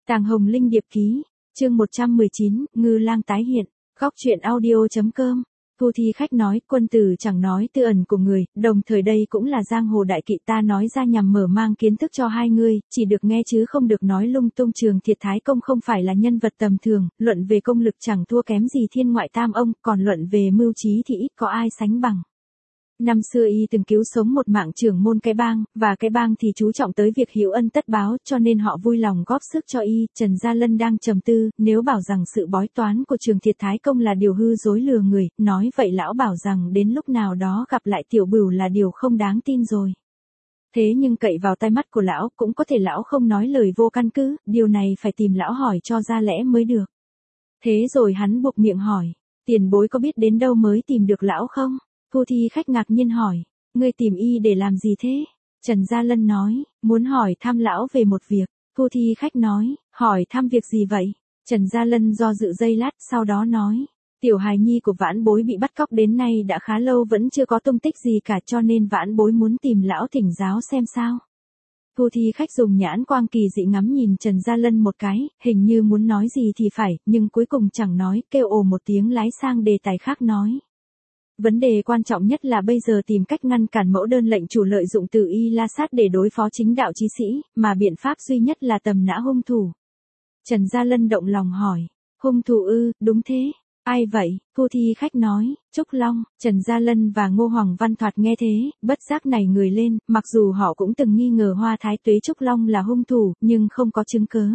Tàng Hồng Linh điệp ký, chương 119, Ngư Lang tái hiện, góc truyện audio.com. Thu Thi khách nói, quân tử chẳng nói tư ẩn của người, đồng thời đây cũng là giang hồ đại kỵ ta nói ra nhằm mở mang kiến thức cho hai người, chỉ được nghe chứ không được nói lung tung. Trường Thiệt Thái Công không phải là nhân vật tầm thường, luận về công lực chẳng thua kém gì thiên ngoại tam ông, còn luận về mưu trí thì ít có ai sánh bằng. Năm xưa y từng cứu sống một mạng trưởng môn cái bang, và cái bang thì chú trọng tới việc hiếu ân tất báo, cho nên họ vui lòng góp sức cho y. Trần Gia Lân đang trầm tư, nếu bảo rằng sự bói toán của Trường Thiệt Thái Công là điều hư dối lừa người, nói vậy lão bảo rằng đến lúc nào đó gặp lại Tiểu Bửu là điều không đáng tin rồi. Thế nhưng cậy vào tai mắt của lão, cũng có thể lão không nói lời vô căn cứ, điều này phải tìm lão hỏi cho ra lẽ mới được. Thế rồi hắn buộc miệng hỏi, tiền bối có biết đến đâu mới tìm được lão không? Thu Thi khách ngạc nhiên hỏi, ngươi tìm y để làm gì thế? Trần Gia Lân nói, muốn hỏi thăm lão về một việc. Thu Thi khách nói, hỏi thăm việc gì vậy? Trần Gia Lân do dự giây lát, sau đó nói, tiểu hài nhi của vãn bối bị bắt cóc đến nay đã khá lâu vẫn chưa có tung tích gì cả, cho nên vãn bối muốn tìm lão thỉnh giáo xem sao. Thu Thi khách dùng nhãn quang kỳ dị ngắm nhìn Trần Gia Lân một cái, hình như muốn nói gì thì phải, nhưng cuối cùng chẳng nói, kêu ồ một tiếng lái sang đề tài khác nói. Vấn đề quan trọng nhất là bây giờ tìm cách ngăn cản mẫu đơn lệnh chủ lợi dụng Từ Y La Sát để đối phó chính đạo chí sĩ, mà biện pháp duy nhất là tầm nã hung thủ. Trần Gia Lân động lòng hỏi, hung thủ ư? Đúng thế. Ai vậy? Thu Thi khách nói, Trúc Long. Trần Gia Lân và Ngô Hoàng Văn thoạt nghe thế, bất giác nảy người lên, mặc dù họ cũng từng nghi ngờ Hoa Thái Tuế Trúc Long là hung thủ, nhưng không có chứng cớ.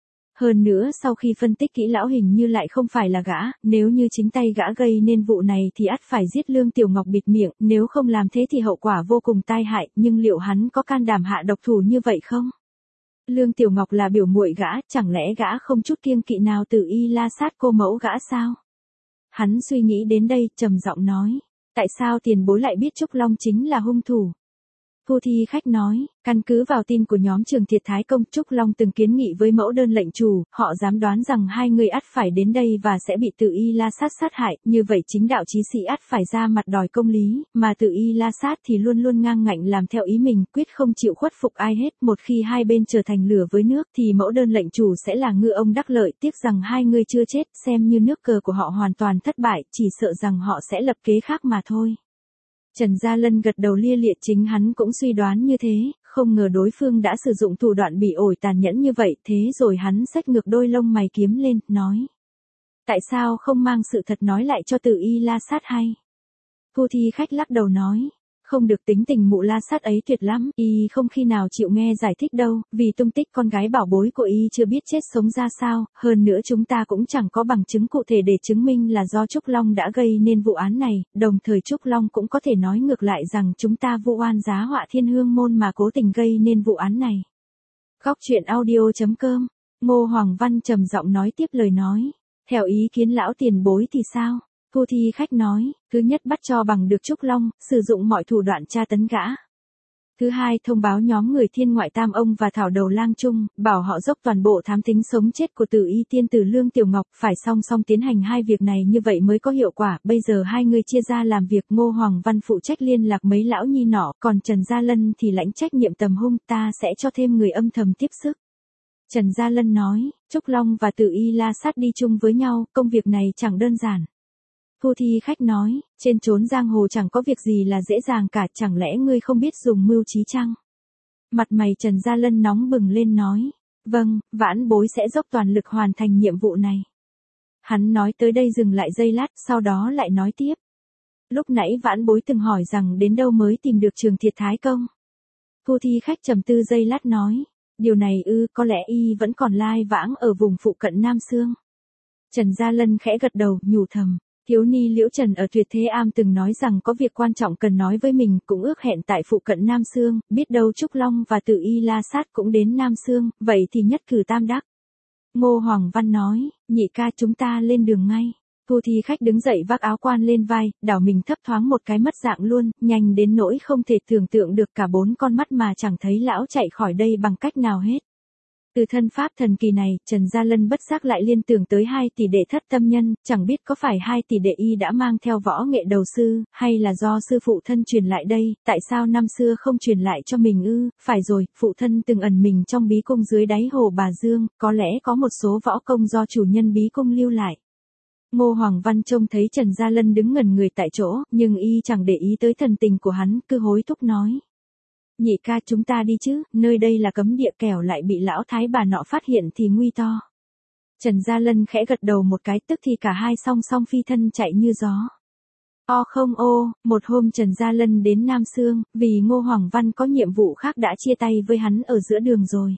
Hơn nữa sau khi phân tích kỹ lão hình như lại không phải là gã, nếu như chính tay gã gây nên vụ này thì ắt phải giết Lương Tiểu Ngọc bịt miệng, nếu không làm thế thì hậu quả vô cùng tai hại, nhưng liệu hắn có can đảm hạ độc thủ như vậy không? Lương Tiểu Ngọc là biểu muội gã, chẳng lẽ gã không chút kiêng kỵ nào Từ Y La Sát cô mẫu gã sao? Hắn suy nghĩ đến đây, trầm giọng nói, tại sao tiền bối lại biết Trúc Long chính là hung thủ? Thu Thi khách nói, căn cứ vào tin của nhóm Trường Thiệt Thái Công, Trúc Long từng kiến nghị với mẫu đơn lệnh chủ, họ dám đoán rằng hai người ắt phải đến đây và sẽ bị Từ Y La Sát sát hại, như vậy chính đạo chí sĩ ắt phải ra mặt đòi công lý, mà Từ Y La Sát thì luôn luôn ngang ngạnh làm theo ý mình, quyết không chịu khuất phục ai hết. Một khi hai bên trở thành lửa với nước thì mẫu đơn lệnh chủ sẽ là ngư ông đắc lợi, tiếc rằng hai người chưa chết, xem như nước cờ của họ hoàn toàn thất bại, chỉ sợ rằng họ sẽ lập kế khác mà thôi. Trần Gia Lân gật đầu lia lịa, chính hắn cũng suy đoán như thế, không ngờ đối phương đã sử dụng thủ đoạn bị ổi tàn nhẫn như vậy, thế rồi hắn xách ngược đôi lông mày kiếm lên, nói. Tại sao không mang sự thật nói lại cho Từ Y La Sát hay? Thu Thi khách lắc đầu nói. Không được, tính tình mụ La Sát ấy tuyệt lắm, y không khi nào chịu nghe giải thích đâu, vì tung tích con gái bảo bối của y chưa biết chết sống ra sao, hơn nữa chúng ta cũng chẳng có bằng chứng cụ thể để chứng minh là do Trúc Long đã gây nên vụ án này, đồng thời Trúc Long cũng có thể nói ngược lại rằng chúng ta vu oan giá họa Thiên Hương môn mà cố tình gây nên vụ án này. Góc truyện audio.com. Ngô Hoàng Văn trầm giọng nói tiếp lời nói, theo ý kiến lão tiền bối thì sao? Thu Thi khách nói, thứ nhất bắt cho bằng được Trúc Long, sử dụng mọi thủ đoạn tra tấn gã. Thứ hai thông báo nhóm người Thiên ngoại tam ông và Thảo Đầu Lang Trung, bảo họ dốc toàn bộ thám tính sống chết của Từ Y tiên tử Lương Tiểu Ngọc, phải song song tiến hành hai việc này như vậy mới có hiệu quả. Bây giờ hai người chia ra làm việc, Ngô Hoàng Văn phụ trách liên lạc mấy lão nhi nọ, còn Trần Gia Lân thì lãnh trách nhiệm tầm hung, ta sẽ cho thêm người âm thầm tiếp sức. Trần Gia Lân nói, Trúc Long và Từ Y La Sát đi chung với nhau, công việc này chẳng đơn giản. Thu Thi khách nói, trên chốn giang hồ chẳng có việc gì là dễ dàng cả, chẳng lẽ ngươi không biết dùng mưu trí chăng? Mặt mày Trần Gia Lân nóng bừng lên nói, vâng, vãn bối sẽ dốc toàn lực hoàn thành nhiệm vụ này. Hắn nói tới đây dừng lại giây lát, sau đó lại nói tiếp. Lúc nãy vãn bối từng hỏi rằng đến đâu mới tìm được Trường Thiệt Thái Công. Thu Thi khách trầm tư giây lát nói, điều này ư, có lẽ y vẫn còn lai vãng ở vùng phụ cận Nam Xương. Trần Gia Lân khẽ gật đầu, nhủ thầm. Thiếu ni Liễu Trần ở Tuyệt Thế Am từng nói rằng có việc quan trọng cần nói với mình, cũng ước hẹn tại phụ cận Nam Xương, biết đâu Trúc Long và Từ Y La Sát cũng đến Nam Xương, vậy thì nhất cử tam đắc. Ngô Hoàng Văn nói, nhị ca chúng ta lên đường ngay. Thu Thi khách đứng dậy vác áo quan lên vai, đảo mình thấp thoáng một cái mất dạng luôn, nhanh đến nỗi không thể tưởng tượng được, cả bốn con mắt mà chẳng thấy lão chạy khỏi đây bằng cách nào hết. Từ thân pháp thần kỳ này, Trần Gia Lân bất giác lại liên tưởng tới 2 tỷ đệ thất tâm nhân, chẳng biết có phải 2 tỷ đệ y đã mang theo võ nghệ đầu sư, hay là do sư phụ thân truyền lại đây, tại sao năm xưa không truyền lại cho mình ư, phải rồi, phụ thân từng ẩn mình trong bí cung dưới đáy hồ Bà Dương, có lẽ có một số võ công do chủ nhân bí cung lưu lại. Ngô Hoàng Văn trông thấy Trần Gia Lân đứng ngẩn người tại chỗ, nhưng y chẳng để ý tới thần tình của hắn, cứ hối thúc nói. Nhị ca chúng ta đi chứ, nơi đây là cấm địa kẻo lại bị lão thái bà nọ phát hiện thì nguy to. Trần Gia Lân khẽ gật đầu một cái tức thì cả hai song song phi thân chạy như gió. Không một hôm Trần Gia Lân đến Nam Xương, vì Ngô Hoàng Văn có nhiệm vụ khác đã chia tay với hắn ở giữa đường rồi.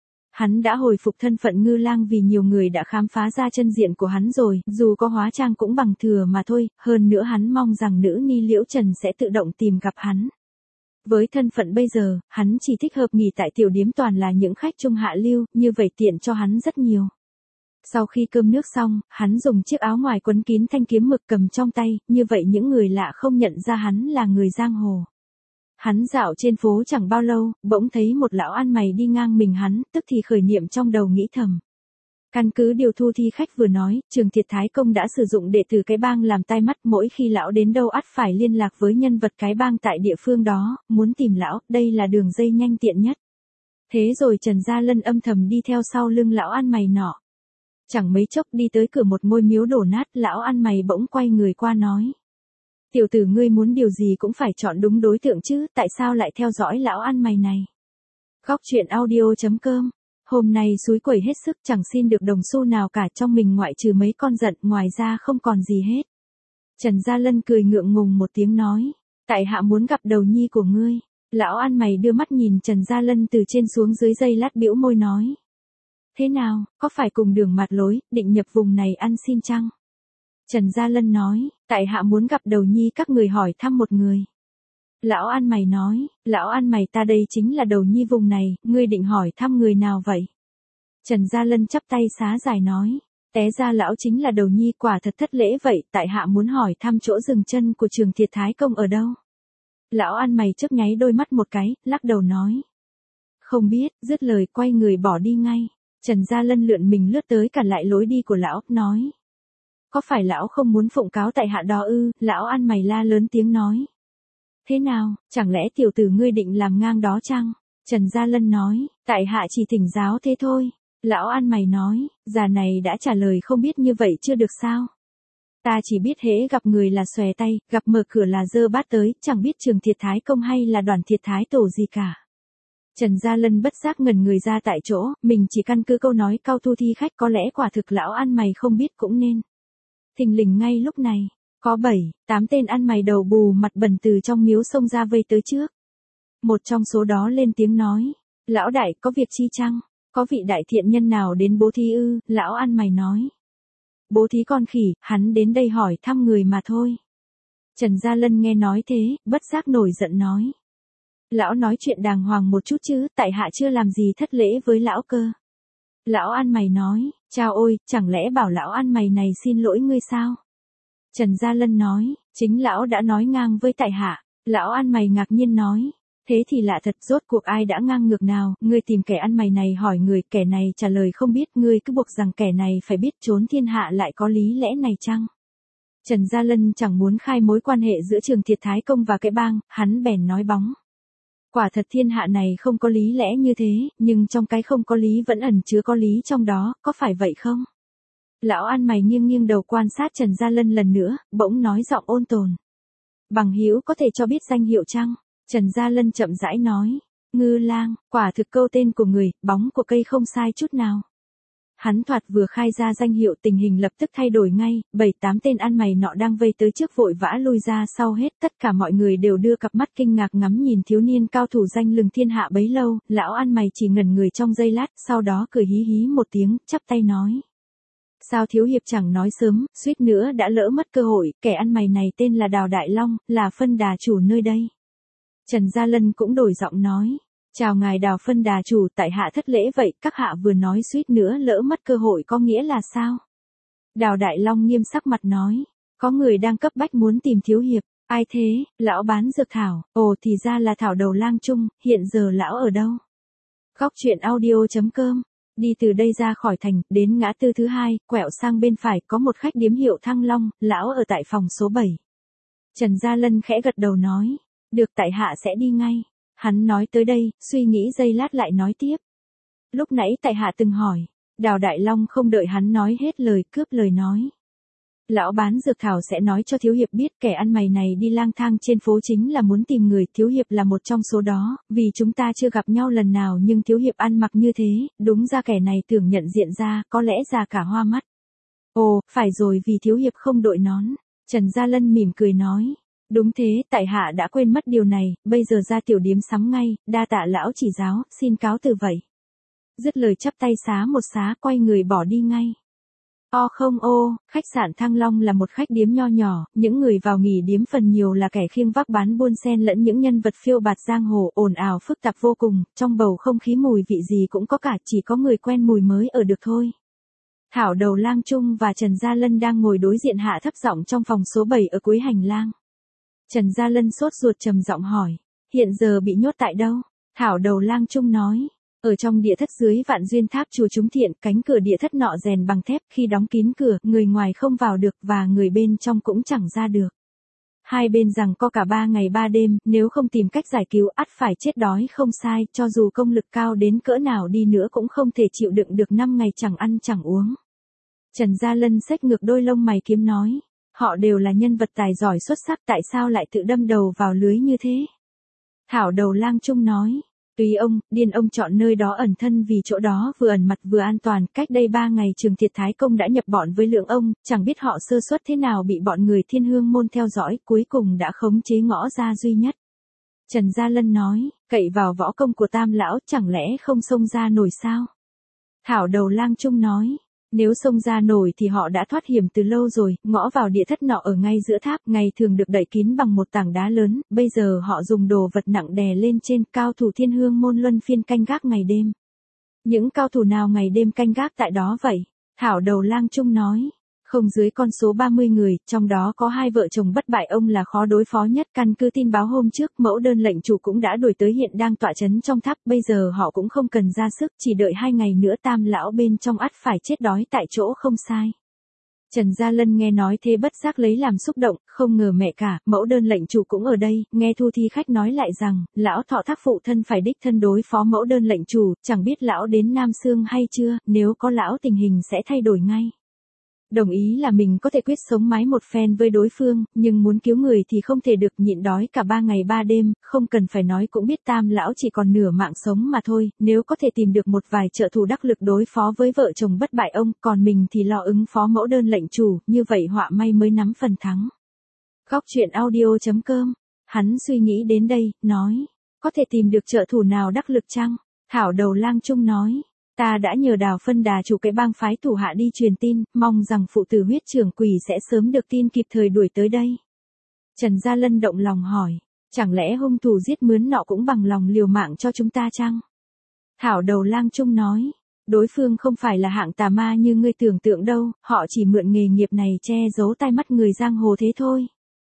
Hắn đã hồi phục thân phận ngư lang vì nhiều người đã khám phá ra chân diện của hắn rồi, dù có hóa trang cũng bằng thừa mà thôi, hơn nữa hắn mong rằng nữ ni Liễu Trần sẽ tự động tìm gặp hắn. Với thân phận bây giờ, hắn chỉ thích hợp nghỉ tại tiểu điếm toàn là những khách trung hạ lưu, như vậy tiện cho hắn rất nhiều. Sau khi cơm nước xong, hắn dùng chiếc áo ngoài quấn kín thanh kiếm mực cầm trong tay, như vậy những người lạ không nhận ra hắn là người giang hồ. Hắn dạo trên phố chẳng bao lâu, bỗng thấy một lão ăn mày đi ngang mình hắn, tức thì khởi niệm trong đầu nghĩ thầm. Căn cứ điều Thu Thi khách vừa nói, Trường Thiệt Thái Công đã sử dụng đệ tử cái bang làm tai mắt, mỗi khi lão đến đâu ắt phải liên lạc với nhân vật cái bang tại địa phương đó, muốn tìm lão, đây là đường dây nhanh tiện nhất. Thế rồi Trần Gia Lân âm thầm đi theo sau lưng lão ăn mày nọ. Chẳng mấy chốc đi tới cửa một ngôi miếu đổ nát, lão ăn mày bỗng quay người qua nói. Tiểu tử ngươi muốn điều gì cũng phải chọn đúng đối tượng chứ, tại sao lại theo dõi lão ăn mày này? Góc truyện audio.com. Hôm nay xúi quẩy hết sức chẳng xin được đồng xu nào cả, trong mình ngoại trừ mấy con giận, ngoài ra không còn gì hết. Trần Gia Lân cười ngượng ngùng một tiếng nói. Tại hạ muốn gặp đầu nhi của ngươi. Lão ăn mày đưa mắt nhìn Trần Gia Lân từ trên xuống dưới, giây lát bĩu môi nói. Thế nào, có phải cùng đường mạt lối, định nhập vùng này ăn xin chăng? Trần Gia Lân nói, tại hạ muốn gặp đầu nhi các người hỏi thăm một người. Lão ăn mày nói, lão ăn mày ta đây chính là đầu nhi vùng này, ngươi định hỏi thăm người nào vậy? Trần Gia Lân chắp tay xá dài nói, té ra lão chính là đầu nhi, quả thật thất lễ vậy, tại hạ muốn hỏi thăm chỗ dừng chân của Trường Thiệt Thái Công ở đâu? Lão ăn mày chớp nháy đôi mắt một cái, lắc đầu nói. Không biết, dứt lời quay người bỏ đi ngay. Trần Gia Lân lượn mình lướt tới cản lại lối đi của lão, nói. Có phải lão không muốn phụng cáo tại hạ đó ư? Lão ăn mày la lớn tiếng nói. Thế nào, chẳng lẽ tiểu tử ngươi định làm ngang đó chăng? Trần Gia Lân nói, tại hạ chỉ thỉnh giáo thế thôi. Lão ăn mày nói, già này đã trả lời không biết như vậy chưa được sao? Ta chỉ biết hễ gặp người là xòe tay, gặp mở cửa là giơ bát tới, chẳng biết Trường Thiệt Thái Công hay là Đoàn Thiệt Thái Tổ gì cả. Trần Gia Lân bất giác ngẩn người ra tại chỗ, mình chỉ căn cứ câu nói cao Thu Thi khách, có lẽ quả thực lão ăn mày không biết cũng nên. Thình lình ngay lúc này, có 7-8 tên ăn mày đầu bù mặt bẩn từ trong miếu xông ra vây tới trước. Một trong số đó lên tiếng nói, lão đại có việc chi chăng? Có vị đại thiện nhân nào đến bố thí ư? Lão ăn mày nói. Bố thí con khỉ, hắn đến đây hỏi thăm người mà thôi. Trần Gia Lân nghe nói thế, bất giác nổi giận nói. Lão nói chuyện đàng hoàng một chút chứ, tại hạ chưa làm gì thất lễ với lão cơ. Lão ăn mày nói, chao ôi, chẳng lẽ bảo lão ăn mày này xin lỗi ngươi sao? Trần Gia Lân nói, chính lão đã nói ngang với tại hạ. Lão ăn mày ngạc nhiên nói, thế thì lạ thật, rốt cuộc ai đã ngang ngược nào? Ngươi tìm kẻ ăn mày này hỏi người, kẻ này trả lời không biết, ngươi cứ buộc rằng kẻ này phải biết, trốn thiên hạ lại có lý lẽ này chăng? Trần Gia Lân chẳng muốn khai mối quan hệ giữa Trường Thiệt Thái Công và cái bang, hắn bèn nói bóng. Quả thật thiên hạ này không có lý lẽ như thế, nhưng trong cái không có lý vẫn ẩn chứa có lý trong đó, có phải vậy không? Lão ăn mày nghiêng nghiêng đầu quan sát Trần Gia Lân lần nữa, bỗng nói giọng ôn tồn. Bằng hữu có thể cho biết danh hiệu chăng? Trần Gia Lân chậm rãi nói. Ngư lang, quả thực câu tên của người, bóng của cây không sai chút nào. Hắn thoạt vừa khai ra danh hiệu, tình hình lập tức thay đổi ngay, 7-8 tên ăn mày nọ đang vây tới trước vội vã lui ra sau hết, tất cả mọi người đều đưa cặp mắt kinh ngạc ngắm nhìn thiếu niên cao thủ danh lừng thiên hạ bấy lâu, lão ăn mày chỉ ngẩn người trong giây lát, sau đó cười hí hí một tiếng, chắp tay nói. Sao thiếu hiệp chẳng nói sớm, suýt nữa đã lỡ mất cơ hội, kẻ ăn mày này tên là Đào Đại Long, là phân đà chủ nơi đây. Trần Gia Lân cũng đổi giọng nói. Chào ngài Đào phân đà chủ, tại hạ thất lễ vậy, các hạ vừa nói suýt nữa lỡ mất cơ hội có nghĩa là sao? Đào Đại Long nghiêm sắc mặt nói, có người đang cấp bách muốn tìm thiếu hiệp, ai thế? Lão bán dược thảo, ồ thì ra là thảo đầu lang trung, hiện giờ lão ở đâu? Góc truyện audio.com Đi từ đây ra khỏi thành, đến ngã tư thứ hai, quẹo sang bên phải có một khách điếm hiệu Thăng Long, lão ở tại phòng số 7. Trần Gia Lân khẽ gật đầu nói, được tại hạ sẽ đi ngay. Hắn nói tới đây, suy nghĩ giây lát lại nói tiếp. Lúc nãy tại hạ từng hỏi, Đào Đại Long không đợi hắn nói hết lời cướp lời nói. Lão bán dược thảo sẽ nói cho Thiếu Hiệp biết kẻ ăn mày này đi lang thang trên phố chính là muốn tìm người, Thiếu Hiệp là một trong số đó, vì chúng ta chưa gặp nhau lần nào nhưng Thiếu Hiệp ăn mặc như thế, đúng ra kẻ này tưởng nhận diện ra, có lẽ già cả hoa mắt. Ồ, phải rồi vì Thiếu Hiệp không đội nón. Trần Gia Lân mỉm cười nói. Đúng thế, tại hạ đã quên mất điều này, bây giờ ra tiểu điếm sắm ngay, đa tạ lão chỉ giáo, xin cáo từ vậy. Dứt lời chắp tay xá một xá quay người bỏ đi ngay. Không ô, khách sạn Thăng Long là một khách điếm nho nhỏ, những người vào nghỉ điếm phần nhiều là kẻ khiêng vác bán buôn xen lẫn những nhân vật phiêu bạt giang hồ, ồn ào phức tạp vô cùng, trong bầu không khí mùi vị gì cũng có cả, chỉ có người quen mùi mới ở được thôi. Thảo Đầu Lang Trung và Trần Gia Lân đang ngồi đối diện hạ thấp giọng trong phòng số 7 ở cuối hành lang. Trần Gia Lân sốt ruột trầm giọng hỏi, hiện giờ bị nhốt tại đâu? Thảo Đầu Lang Trung nói, ở trong địa thất dưới Vạn Duyên Tháp chùa Chúng Thiện, cánh cửa địa thất nọ rèn bằng thép, khi đóng kín cửa, người ngoài không vào được và người bên trong cũng chẳng ra được. Hai bên rằng có cả 3 ngày 3 đêm, nếu không tìm cách giải cứu ắt phải chết đói không sai, cho dù công lực cao đến cỡ nào đi nữa cũng không thể chịu đựng được 5 ngày chẳng ăn chẳng uống. Trần Gia Lân xếch ngược đôi lông mày kiếm nói, họ đều là nhân vật tài giỏi xuất sắc, tại sao lại tự đâm đầu vào lưới như thế? Thảo Đầu Lang Trung nói, tùy ông, điên ông chọn nơi đó ẩn thân vì chỗ đó vừa ẩn mặt vừa an toàn, cách đây 3 ngày Trường Thiệt Thái Công đã nhập bọn với Lượng ông, chẳng biết họ sơ suất thế nào bị bọn người Thiên Hương môn theo dõi, cuối cùng đã khống chế Ngõ Gia duy nhất. Trần Gia Lân nói, cậy vào võ công của Tam lão chẳng lẽ không xông ra nổi sao? Thảo Đầu Lang Trung nói, nếu xông ra nổi thì họ đã thoát hiểm từ lâu rồi, ngõ vào địa thất nọ ở ngay giữa tháp, ngày thường được đậy kín bằng một tảng đá lớn, bây giờ họ dùng đồ vật nặng đè lên trên, cao thủ Thiên Hương môn luân phiên canh gác ngày đêm. Những cao thủ nào ngày đêm canh gác tại đó vậy? Thảo Đầu Lang Trung nói, không dưới con số 30 người, trong đó có 2 vợ chồng bất bại ông là khó đối phó nhất, căn cứ tin báo hôm trước, mẫu đơn lệnh chủ cũng đã đuổi tới hiện đang tọa trấn trong tháp, bây giờ họ cũng không cần ra sức, chỉ đợi 2 ngày nữa Tam lão bên trong ắt phải chết đói tại chỗ không sai. Trần Gia Lân nghe nói thế bất giác lấy làm xúc động, không ngờ mẹ cả, mẫu đơn lệnh chủ cũng ở đây, nghe Thu Thi khách nói lại rằng, lão Thọ Thác phụ thân phải đích thân đối phó mẫu đơn lệnh chủ, chẳng biết lão đến Nam Xương hay chưa, nếu có lão tình hình sẽ thay đổi ngay. Đồng ý là mình có thể quyết sống mái một phen với đối phương, nhưng muốn cứu người thì không thể được, nhịn đói cả 3 ngày 3 đêm, không cần phải nói cũng biết Tam lão chỉ còn nửa mạng sống mà thôi, nếu có thể tìm được một vài trợ thủ đắc lực đối phó với vợ chồng bất bại ông, còn mình thì lo ứng phó mẫu đơn lệnh chủ, như vậy họa may mới nắm phần thắng. Góc truyện audio.com. Hắn suy nghĩ đến đây, nói, có thể tìm được trợ thủ nào đắc lực chăng? Thảo Đầu Lang Trung nói, ta đã nhờ Đào Phân Đà chủ cái bang phái thủ hạ đi truyền tin, mong rằng phụ tử Huyết Trưởng Quỷ sẽ sớm được tin kịp thời đuổi tới đây. Trần Gia Lân động lòng hỏi, chẳng lẽ hung thủ giết mướn nọ cũng bằng lòng liều mạng cho chúng ta chăng? Thảo Đầu Lang Trung nói, đối phương không phải là hạng tà ma như ngươi tưởng tượng đâu, họ chỉ mượn nghề nghiệp này che giấu tai mắt người giang hồ thế thôi.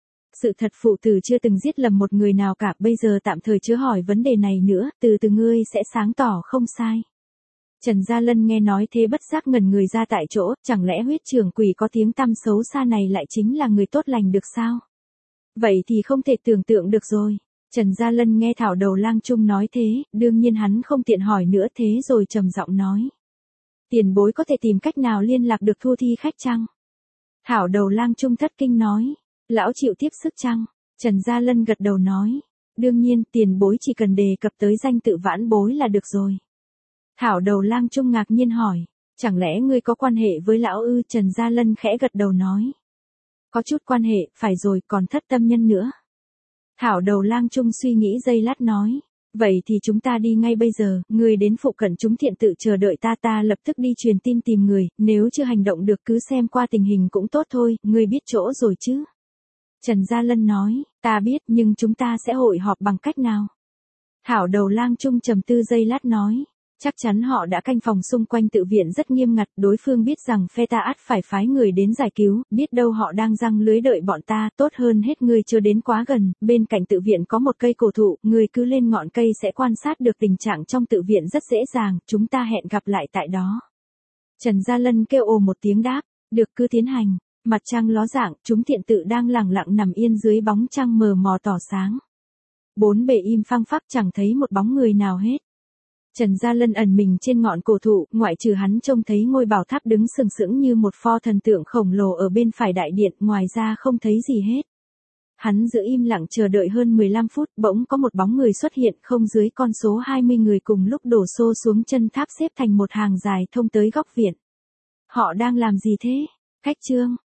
Sự thật phụ tử chưa từng giết lầm một người nào cả, bây giờ tạm thời chớ hỏi vấn đề này nữa, từ từ ngươi sẽ sáng tỏ không sai. Trần Gia Lân nghe nói thế bất giác ngẩn người ra tại chỗ, chẳng lẽ Huyết Trưởng Quỷ có tiếng tăm xấu xa này lại chính là người tốt lành được sao? Vậy thì không thể tưởng tượng được rồi. Trần Gia Lân nghe Thảo Đầu Lang Trung nói thế, đương nhiên hắn không tiện hỏi nữa, thế rồi trầm giọng nói. Tiền bối có thể tìm cách nào liên lạc được Thu Thi khách chăng? Thảo Đầu Lang Trung thất kinh nói, lão chịu tiếp sức chăng? Trần Gia Lân gật đầu nói, đương nhiên, tiền bối chỉ cần đề cập tới danh tự Vãn Bối là được rồi. Thảo Đầu Lang Trung ngạc nhiên hỏi, chẳng lẽ ngươi có quan hệ với lão ư? Trần Gia Lân khẽ gật đầu nói, có chút quan hệ, phải rồi, còn Thất Tâm Nhân nữa. Thảo Đầu Lang Trung suy nghĩ giây lát nói, vậy thì chúng ta đi ngay bây giờ, ngươi đến phụ cận Chúng Thiện tự chờ đợi ta lập tức đi truyền tin tìm người, nếu chưa hành động được cứ xem qua tình hình cũng tốt thôi, ngươi biết chỗ rồi chứ? Trần Gia Lân nói, ta biết nhưng chúng ta sẽ hội họp bằng cách nào? Thảo Đầu Lang Trung trầm tư giây lát nói, Chắc chắn họ đã canh phòng xung quanh tự viện rất nghiêm ngặt, đối phương biết rằng phe ta ắt phải phái người đến giải cứu, biết đâu họ đang giăng lưới đợi bọn ta, tốt hơn hết ngươi chưa đến quá gần, bên cạnh tự viện có một cây cổ thụ, ngươi cứ lên ngọn cây sẽ quan sát được tình trạng trong tự viện rất dễ dàng, chúng ta hẹn gặp lại tại đó. Trần Gia Lân kêu ồ một tiếng đáp, được cứ tiến hành. Mặt trăng ló dạng, chúng thiện tự đang lẳng lặng nằm yên dưới bóng trăng mờ mò tỏ sáng. Bốn bề im phăng phắc chẳng thấy một bóng người nào hết. Trần Gia Lân ẩn mình trên ngọn cổ thụ, ngoại trừ hắn trông thấy ngôi bảo tháp đứng sừng sững như một pho thần tượng khổng lồ ở bên phải đại điện, ngoài ra không thấy gì hết. Hắn giữ im lặng chờ đợi hơn 15 phút, bỗng có một bóng người xuất hiện không dưới con số 20 người cùng lúc đổ xô xuống chân tháp xếp thành một hàng dài thông tới góc viện. Họ đang làm gì thế? Khách Trương,